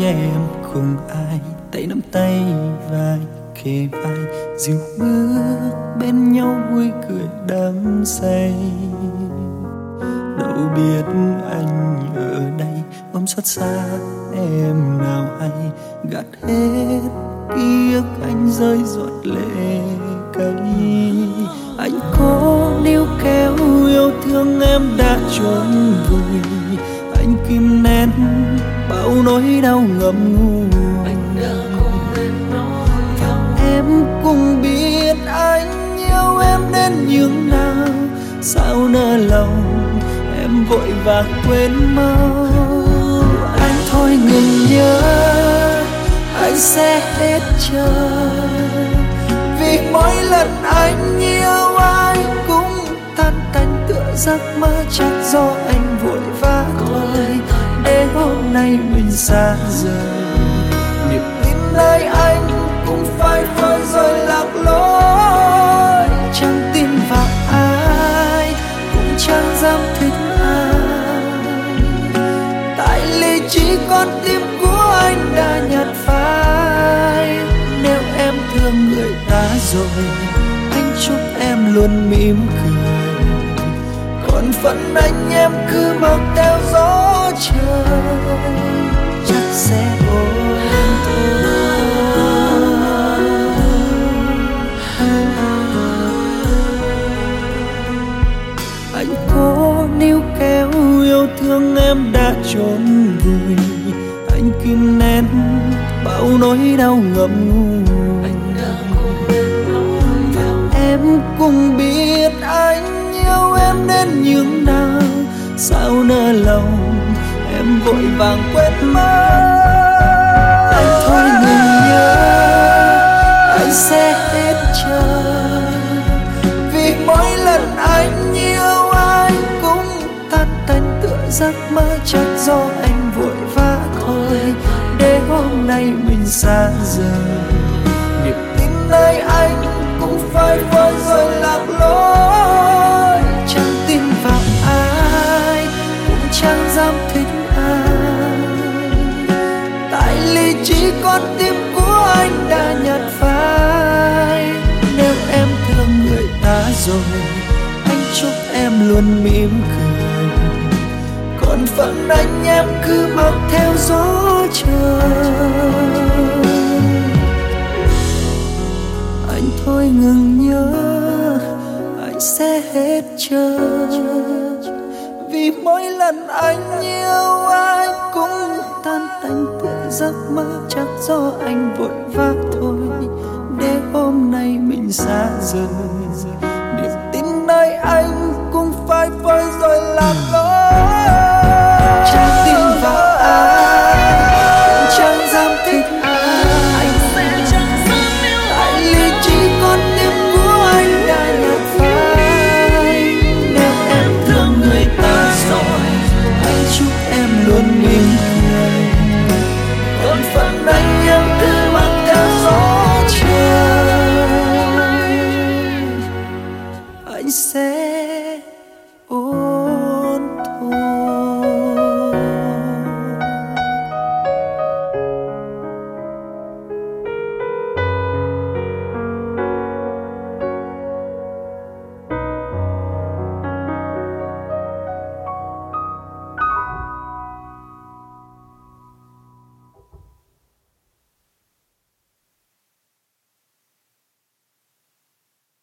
em cùng ai, tay nắm tay vai kề vai, dìu bước bên nhau vui cười đắm say. Đâu biết anh ở đây ôm xót xa em nào hay, gạt hết ký ức anh rơi giọt lệ cay. Anh cố níu kéo yêu thương em đã chôn vùi, anh kìm nén bao nỗi đau ngậm ngùi. Em cũng biết anh yêu em đến nhường nào, sao nỡ lòng em vội vàng quên mau. Anh thôi ngừng nhớ, anh sẽ hết chờ, vì mỗi lần anh yêu ai cũng tan tành tựa giấc mơ, chắc do anh vội vã thôi để hôm nay mình xa rời. Niềm tin nơi anh cũng phai phai rồi lạc lối, chẳng tin vào ai cũng chẳng dám thích ai, tại lý trí con tim của anh đã nhạt phai. Nếu em thương người ta rồi, anh chúc em luôn mỉm cười, còn phận anh em cứ mặc theo gió trời, chắc sẽ ổn thôi. Anh cố níu kéo yêu thương em đã chôn vùi, anh kìm nén bao nỗi đau ngậm ngùi. Em cũng biết anh yêu em đến nhường nào, sao nỡ lòng em vội vàng quên mất. Anh thôi ngừng nhớ, anh sẽ hết chờ, vì mỗi lần anh yêu ai cũng tan tành tựa giấc mơ, chắc do anh vội vã thôi để hôm nay mình xa rời. Niềm tin nơi anh cũng phai phai rồi lạc lối, chẳng tin vào ai cũng chẳng dám thích ai, tại lý trí con tim của anh đã nhạt phai. Nếu em thương người ta rồi, anh chúc em luôn mỉm cười, còn phận anh em cứ mặc theo gió trời. Anh thôi ngừng nhớ, anh sẽ hết chờ, vì mỗi lần anh yêu ai cũng tan tành tựa giấc mơ, chắc do anh vội vã thôi để hôm nay mình xa rời. Niềm tin nơi anh cũng phai phai rồi lạc lối, chẳng tin vào ai cũng chẳng dám thích ai, tại lý trí con tim của anh đã nhạt phai. Nếu em thương người ta rồi, anh chúc em luôn mỉm cười, còn phận anh em cứ mặc theo gió trời, anh sẽ